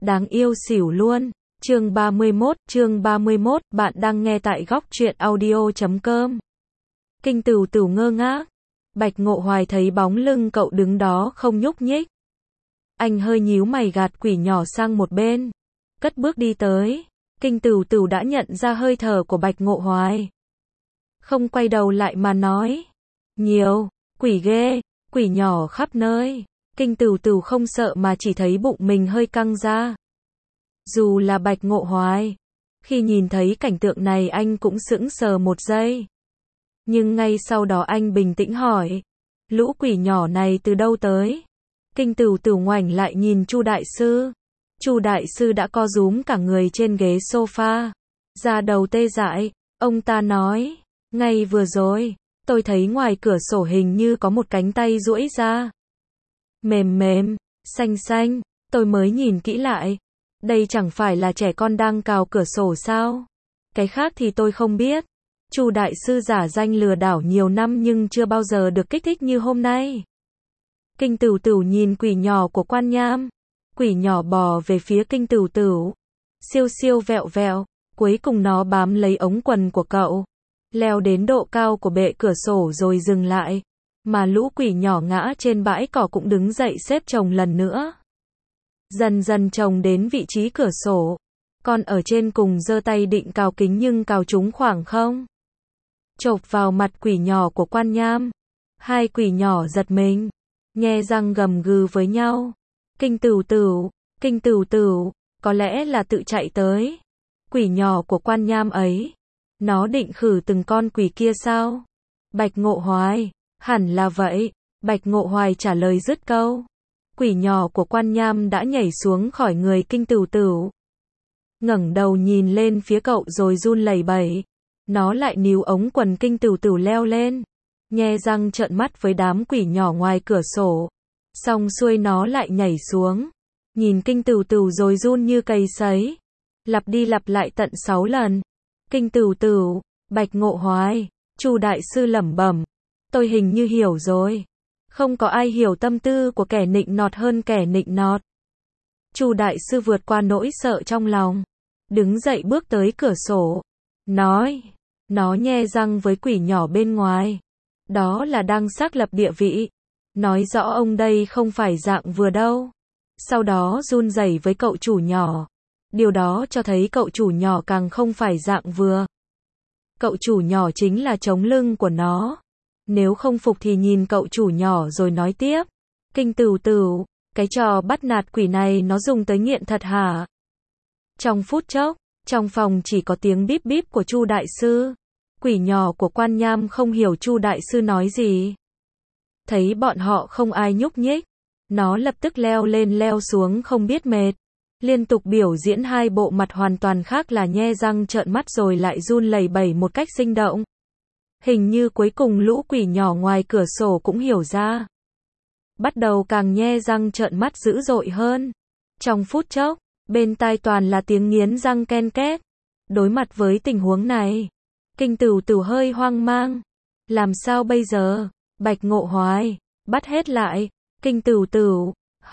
Đáng yêu xỉu luôn. Chương 31, bạn đang nghe tại góc truyện audio.com. Kinh Tửu Tửu ngơ ngác. Bạch Ngộ Hoài thấy bóng lưng cậu đứng đó không nhúc nhích. Anh hơi nhíu mày gạt quỷ nhỏ sang một bên. Cất bước đi tới. Kinh Tửu Tửu đã nhận ra hơi thở của Bạch Ngộ Hoài. Không quay đầu lại mà nói. Nhiều, quỷ ghê, quỷ nhỏ khắp nơi. Kinh Tửu Tửu không sợ mà chỉ thấy bụng mình hơi căng ra. Dù là Bạch Ngộ Hoài, khi nhìn thấy cảnh tượng này anh cũng sững sờ một giây. Nhưng ngay sau đó anh bình tĩnh hỏi, lũ quỷ nhỏ này từ đâu tới? Kinh Tửu Tửu ngoảnh lại nhìn Chu đại sư. Chu đại sư đã co rúm cả người trên ghế sofa, da đầu tê dại. Ông ta nói, ngay vừa rồi, tôi thấy ngoài cửa sổ hình như có một cánh tay duỗi ra. Mềm mềm, xanh xanh, tôi mới nhìn kỹ lại. Đây chẳng phải là trẻ con đang cào cửa sổ sao? Cái khác thì tôi không biết. Chu đại sư giả danh lừa đảo nhiều năm nhưng chưa bao giờ được kích thích như hôm nay. Kinh Tửu Tửu nhìn quỷ nhỏ của Quan Nham. Quỷ nhỏ bò về phía Kinh Tửu Tửu. Siêu siêu vẹo vẹo, cuối cùng nó bám lấy ống quần của cậu. Leo đến độ cao của bệ cửa sổ rồi dừng lại. Mà lũ quỷ nhỏ ngã trên bãi cỏ cũng đứng dậy xếp chồng lần nữa. Dần dần chồng đến vị trí cửa sổ. Con ở trên cùng giơ tay định cào kính nhưng cào trúng khoảng không. Chộp vào mặt quỷ nhỏ của Quan Nham. Hai quỷ nhỏ giật mình, nhe răng gầm gừ với nhau. Kinh Tửu Tửu, Kinh Tửu Tửu, có lẽ là tự chạy tới. Quỷ nhỏ của Quan Nham ấy, nó định khử từng con quỷ kia sao? Bạch Ngộ Hoài, hẳn là vậy. Bạch Ngộ Hoài trả lời dứt câu. Quỷ nhỏ của Quan Nham đã nhảy xuống khỏi người Kinh Tửu Tửu. Ngẩng đầu nhìn lên phía cậu rồi run lẩy bẩy. Nó lại níu ống quần Kinh Tửu Tửu leo lên. Nhe răng trợn mắt với đám quỷ nhỏ ngoài cửa sổ. Xong xuôi nó lại nhảy xuống. Nhìn Kinh Tửu Tửu rồi run như cầy sấy. Lặp đi lặp lại tận 6 lần. Kinh Tửu Tửu, Bạch Ngộ Hoài, Chu đại sư lẩm bẩm. Tôi hình như hiểu rồi. Không có ai hiểu tâm tư của kẻ nịnh nọt hơn kẻ nịnh nọt. Chu đại sư vượt qua nỗi sợ trong lòng. Đứng dậy bước tới cửa sổ. Nói. Nó nhe răng với quỷ nhỏ bên ngoài. Đó là đang xác lập địa vị. Nói rõ ông đây không phải dạng vừa đâu. Sau đó run rẩy với cậu chủ nhỏ. Điều đó cho thấy cậu chủ nhỏ càng không phải dạng vừa. Cậu chủ nhỏ chính là chống lưng của nó. Nếu không phục thì nhìn cậu chủ nhỏ rồi nói tiếp. Kinh Tửu Tửu, cái trò bắt nạt quỷ này nó dùng tới nghiện thật hả? Trong phút chốc, trong phòng chỉ có tiếng bíp bíp của Chu đại sư. Quỷ nhỏ của Quan Nham không hiểu Chu đại sư nói gì. Thấy bọn họ không ai nhúc nhích, nó lập tức leo lên leo xuống không biết mệt. Liên tục biểu diễn hai bộ mặt hoàn toàn khác là nhe răng trợn mắt rồi lại run lẩy bẩy một cách sinh động. Hình như cuối cùng lũ quỷ nhỏ ngoài cửa sổ cũng hiểu ra. Bắt đầu càng nhe răng trợn mắt dữ dội hơn. Trong phút chốc, bên tai toàn là tiếng nghiến răng ken két. Đối mặt với tình huống này, Kinh Tửu Tửu hơi hoang mang. Làm sao bây giờ? Bạch Ngộ Hoài, bắt hết lại. Kinh Tửu Tửu,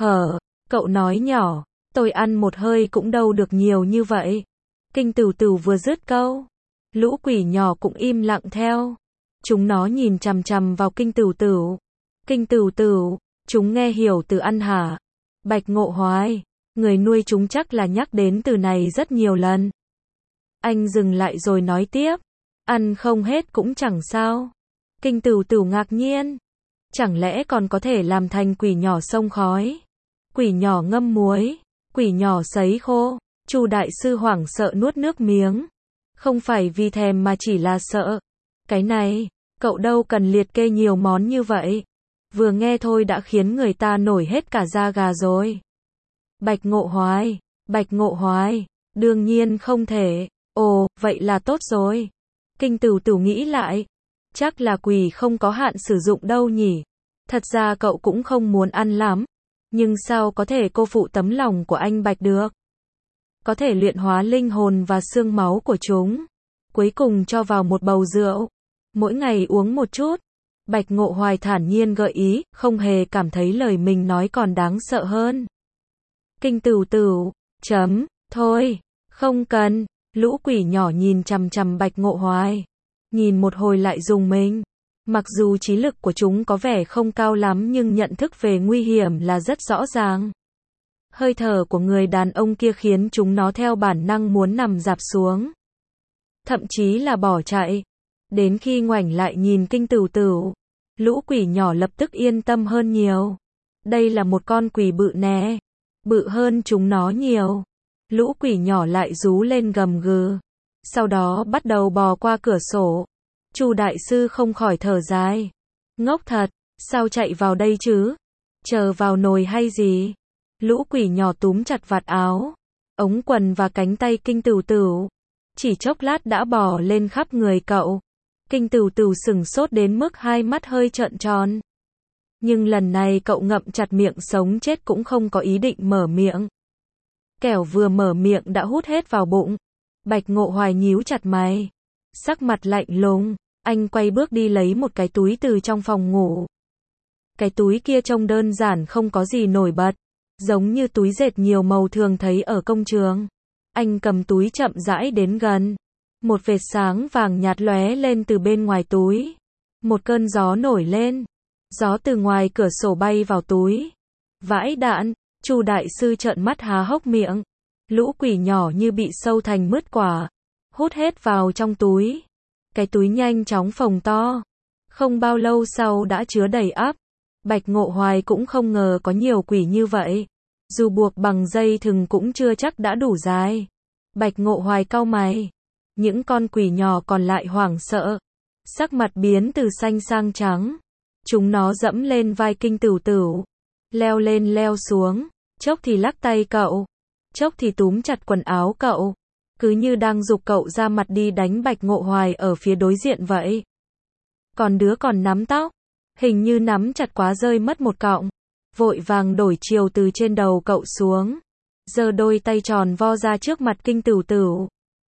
cậu nói nhỏ, tôi ăn một hơi cũng đâu được nhiều như vậy. Kinh Tửu Tửu vừa dứt câu, lũ quỷ nhỏ cũng im lặng theo. Chúng nó nhìn chằm chằm vào Kinh Tửu Tửu. Kinh Tửu Tửu, chúng nghe hiểu từ ăn hả? Bạch Ngộ Hoài, người nuôi chúng chắc là nhắc đến từ này rất nhiều lần. Anh dừng lại rồi nói tiếp. Ăn không hết cũng chẳng sao. Kinh Tửu Tửu ngạc nhiên. Chẳng lẽ còn có thể làm thành quỷ nhỏ xông khói? Quỷ nhỏ ngâm muối? Quỷ nhỏ sấy khô? Chu đại sư hoảng sợ nuốt nước miếng. Không phải vì thèm mà chỉ là sợ. Cái này, cậu đâu cần liệt kê nhiều món như vậy. Vừa nghe thôi đã khiến người ta nổi hết cả da gà rồi. Bạch Ngộ Hoài, đương nhiên không thể. Ồ, vậy là tốt rồi. Kinh Tửu Tửu nghĩ lại. Chắc là quỷ không có hạn sử dụng đâu nhỉ. Thật ra cậu cũng không muốn ăn lắm. Nhưng sao có thể cô phụ tấm lòng của anh Bạch được? Có thể luyện hóa linh hồn và xương máu của chúng. Cuối cùng cho vào một bầu rượu. Mỗi ngày uống một chút. Bạch Ngộ Hoài thản nhiên gợi ý, không hề cảm thấy lời mình nói còn đáng sợ hơn. Kinh Tửu Tửu, Thôi, không cần. Lũ quỷ nhỏ nhìn chằm chằm Bạch Ngộ Hoài. Nhìn một hồi lại dùng mình. Mặc dù trí lực của chúng có vẻ không cao lắm nhưng nhận thức về nguy hiểm là rất rõ ràng. Hơi thở của người đàn ông kia khiến chúng nó theo bản năng muốn nằm rạp xuống. Thậm chí là bỏ chạy. Đến khi ngoảnh lại nhìn Kinh Tửu Tửu, lũ quỷ nhỏ lập tức yên tâm hơn nhiều. Đây là một con quỷ bự nè. Bự hơn chúng nó nhiều. Lũ quỷ nhỏ lại rú lên gầm gừ. Sau đó bắt đầu bò qua cửa sổ. Chu đại sư không khỏi thở dài. Ngốc thật, sao chạy vào đây chứ? Chờ vào nồi hay gì? Lũ quỷ nhỏ túm chặt vạt áo, ống quần và cánh tay Kinh Tửu Tửu. Chỉ chốc lát đã bò lên khắp người cậu. Kinh Tửu Tửu sửng sốt đến mức hai mắt hơi trợn tròn. Nhưng lần này cậu ngậm chặt miệng sống chết cũng không có ý định mở miệng. Kẻo vừa mở miệng đã hút hết vào bụng. Bạch Ngộ Hoài nhíu chặt mày. Sắc mặt lạnh lùng, anh quay bước đi lấy một cái túi từ trong phòng ngủ. Cái túi kia trông đơn giản không có gì nổi bật. Giống như túi dệt nhiều màu thường thấy ở công trường. Anh cầm túi chậm rãi đến gần. Một vệt sáng vàng nhạt lóe lên từ bên ngoài túi. Một cơn gió nổi lên. Gió từ ngoài cửa sổ bay vào túi. Vãi đạn, Chu đại sư trợn mắt há hốc miệng. Lũ quỷ nhỏ như bị sâu thành mứt quả. Hút hết vào trong túi. Cái túi nhanh chóng phồng to. Không bao lâu sau đã chứa đầy ắp. Bạch Ngộ Hoài cũng không ngờ có nhiều quỷ như vậy. Dù buộc bằng dây thừng cũng chưa chắc đã đủ dài. Bạch Ngộ Hoài cau mày. Những con quỷ nhỏ còn lại hoảng sợ. Sắc mặt biến từ xanh sang trắng. Chúng nó dẫm lên vai Kinh Tửu Tửu. Leo lên leo xuống. Chốc thì lắc tay cậu. Chốc thì túm chặt quần áo cậu. Cứ như đang giục cậu ra mặt đi đánh Bạch Ngộ Hoài ở phía đối diện vậy. Còn đứa còn nắm tóc. Hình như nắm chặt quá rơi mất một cọng. Vội vàng đổi chiều từ trên đầu cậu xuống. Giơ đôi tay tròn vo ra trước mặt Kinh Tửu Tửu.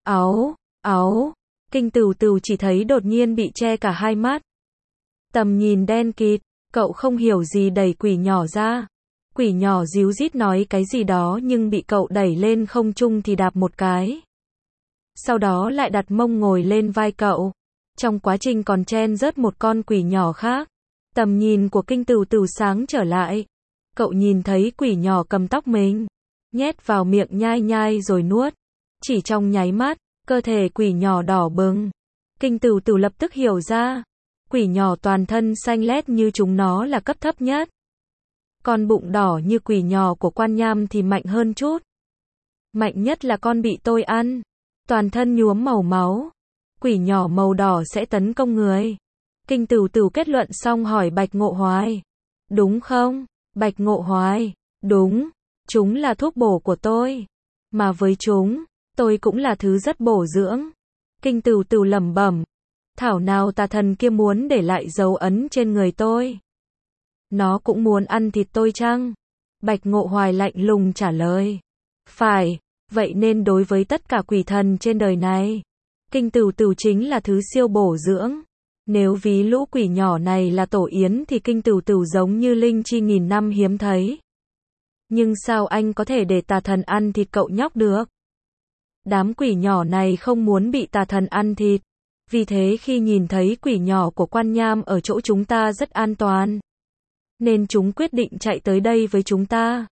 Áo. Kinh Tửu Tửu chỉ thấy đột nhiên bị che cả hai mắt. Tầm nhìn đen kịt. Cậu không hiểu gì đẩy quỷ nhỏ ra. Quỷ nhỏ díu dít nói cái gì đó nhưng bị cậu đẩy lên không trung thì đạp một cái. Sau đó lại đặt mông ngồi lên vai cậu. Trong quá trình còn chen rớt một con quỷ nhỏ khác. Tầm nhìn của Kinh Tửu Tửu sáng trở lại. Cậu nhìn thấy quỷ nhỏ cầm tóc mình. Nhét vào miệng nhai nhai rồi nuốt. Chỉ trong nháy mắt, cơ thể quỷ nhỏ đỏ bừng. Kinh Tửu Tửu lập tức hiểu ra. Quỷ nhỏ toàn thân xanh lét như chúng nó là cấp thấp nhất. Con bụng đỏ như quỷ nhỏ của Quan Nham thì mạnh hơn chút. Mạnh nhất là con bị tôi ăn. Toàn thân nhuốm màu máu. Quỷ nhỏ màu đỏ sẽ tấn công người. Kinh Tửu Tửu kết luận xong hỏi Bạch Ngộ Hoài. Đúng không? Bạch Ngộ Hoài. Đúng. Chúng là thuốc bổ của tôi. Mà với chúng, tôi cũng là thứ rất bổ dưỡng. Kinh Tửu Tửu lẩm bẩm. Thảo nào tà thần kia muốn để lại dấu ấn trên người tôi. Nó cũng muốn ăn thịt tôi chăng? Bạch Ngộ Hoài lạnh lùng trả lời. Phải, vậy nên đối với tất cả quỷ thần trên đời này, Kinh Tửu Tửu chính là thứ siêu bổ dưỡng. Nếu ví lũ quỷ nhỏ này là tổ yến thì Kinh Tửu Tửu giống như linh chi nghìn năm hiếm thấy. Nhưng sao anh có thể để tà thần ăn thịt cậu nhóc được? Đám quỷ nhỏ này không muốn bị tà thần ăn thịt. Vì thế khi nhìn thấy quỷ nhỏ của Quan Nham ở chỗ chúng ta rất an toàn. Nên chúng quyết định chạy tới đây với chúng ta.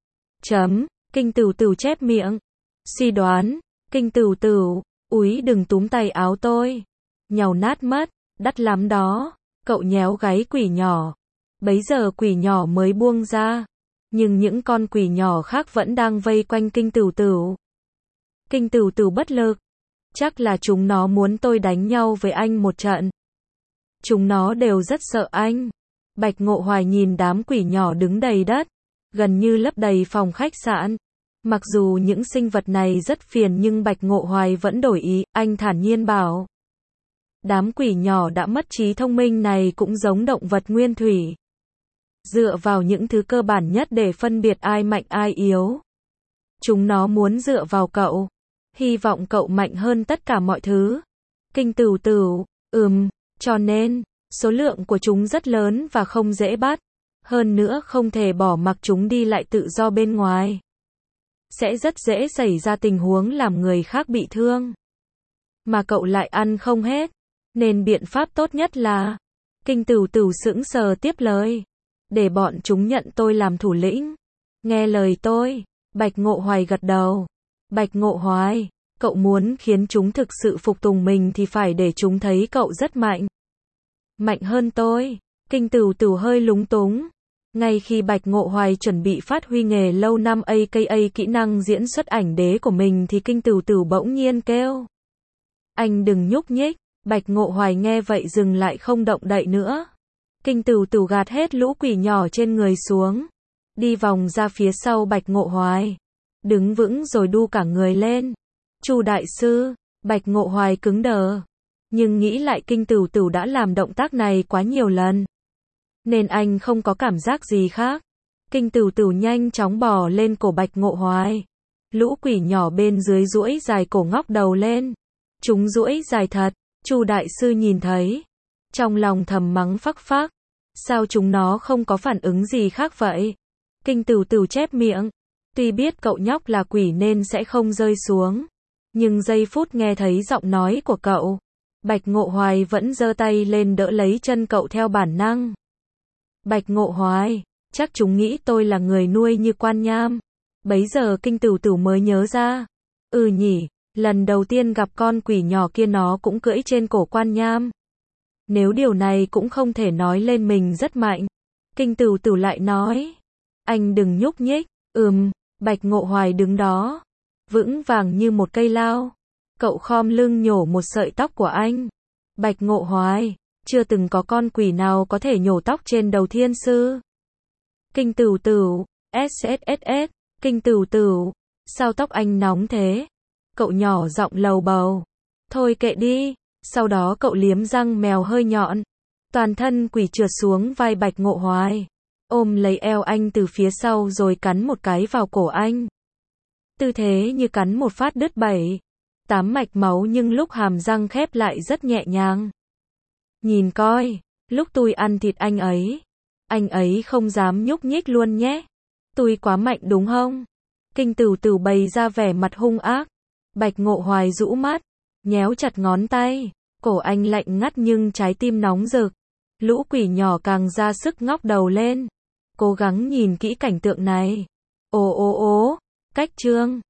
Kinh Tửu Tửu chép miệng. Suy đoán. Kinh Tửu Tửu. Úi đừng túm tay áo tôi. Nhàu nát mất. Đắt lắm đó. Cậu nhéo gáy quỷ nhỏ. Bấy giờ quỷ nhỏ mới buông ra. Nhưng những con quỷ nhỏ khác vẫn đang vây quanh Kinh Tửu Tửu. Kinh Tửu Tửu bất lực. Chắc là chúng nó muốn tôi đánh nhau với anh một trận. Chúng nó đều rất sợ anh. Bạch Ngộ Hoài nhìn đám quỷ nhỏ đứng đầy đất, gần như lấp đầy phòng khách sạn. Mặc dù những sinh vật này rất phiền nhưng Bạch Ngộ Hoài vẫn đổi ý, anh thản nhiên bảo. Đám quỷ nhỏ đã mất trí thông minh này cũng giống động vật nguyên thủy. Dựa vào những thứ cơ bản nhất để phân biệt ai mạnh ai yếu. Chúng nó muốn dựa vào cậu. Hy vọng cậu mạnh hơn tất cả mọi thứ. Kinh Tửu Tửu, cho nên, số lượng của chúng rất lớn và không dễ bắt. Hơn nữa không thể bỏ mặc chúng đi lại tự do bên ngoài. sẽ rất dễ xảy ra tình huống làm người khác bị thương. Mà cậu lại ăn không hết, nên biện pháp tốt nhất là, Kinh Tửu Tửu sững sờ tiếp lời, để bọn chúng nhận tôi làm thủ lĩnh. Nghe lời tôi, Bạch Ngộ Hoài gật đầu. Bạch Ngộ Hoài, cậu muốn khiến chúng thực sự phục tùng mình thì phải để chúng thấy cậu rất mạnh. Mạnh hơn tôi. Kinh Tửu Tửu hơi lúng túng. Ngay khi Bạch Ngộ Hoài chuẩn bị phát huy nghề lâu năm aka kỹ năng diễn xuất ảnh đế của mình thì Kinh Tửu Tửu bỗng nhiên kêu. Anh đừng nhúc nhích. Bạch Ngộ Hoài nghe vậy dừng lại không động đậy nữa. Kinh Tửu Tửu gạt hết lũ quỷ nhỏ trên người xuống, đi vòng ra phía sau Bạch Ngộ Hoài, đứng vững rồi đu cả người lên. Chu đại sư, Bạch Ngộ Hoài cứng đờ, nhưng nghĩ lại Kinh Tửu Tửu đã làm động tác này quá nhiều lần, nên anh không có cảm giác gì khác. Kinh Tửu Tửu nhanh chóng bò lên cổ Bạch Ngộ Hoài. Lũ quỷ nhỏ bên dưới duỗi dài cổ ngóc đầu lên. Chúng duỗi dài thật. Chu đại sư nhìn thấy, trong lòng thầm mắng phắc phác. Sao chúng nó không có phản ứng gì khác vậy? Kinh Tửu Tửu chép miệng. Tuy biết cậu nhóc là quỷ nên sẽ không rơi xuống, nhưng giây phút nghe thấy giọng nói của cậu, Bạch Ngộ Hoài vẫn giơ tay lên đỡ lấy chân cậu theo bản năng. Bạch Ngộ Hoài, chắc chúng nghĩ tôi là người nuôi như Quan Nham. Bấy giờ Kinh Tửu Tửu mới nhớ ra. Ừ nhỉ, lần đầu tiên gặp con quỷ nhỏ kia nó cũng cưỡi trên cổ Quan Nham. Nếu điều này cũng không thể nói lên mình rất mạnh. Kinh Tửu Tửu lại nói. Anh đừng nhúc nhích. Bạch Ngộ Hoài đứng đó, vững vàng như một cây lao. Cậu khom lưng nhổ một sợi tóc của anh. Bạch Ngộ Hoài, chưa từng có con quỷ nào có thể nhổ tóc trên đầu thiên sư. Kinh Tửu Tửu, SSSS, Kinh Tửu Tửu, sao tóc anh nóng thế? Cậu nhỏ giọng lầu bầu. Thôi kệ đi. Sau đó cậu liếm răng mèo hơi nhọn, toàn thân quỷ trượt xuống vai Bạch Ngộ Hoài, ôm lấy eo anh từ phía sau rồi cắn một cái vào cổ anh. Tư thế như cắn một phát đứt 7-8 mạch máu nhưng lúc hàm răng khép lại rất nhẹ nhàng. Nhìn coi, lúc tôi ăn thịt anh ấy không dám nhúc nhích luôn nhé. Tôi quá mạnh đúng không? Kinh Tửu Tửu bày ra vẻ mặt hung ác. Bạch Ngộ Hoài rũ mắt, nhéo chặt ngón tay. Cổ anh lạnh ngắt nhưng trái tim nóng rực. Lũ quỷ nhỏ càng ra sức ngóc đầu lên, cố gắng nhìn kỹ cảnh tượng này. Cách chương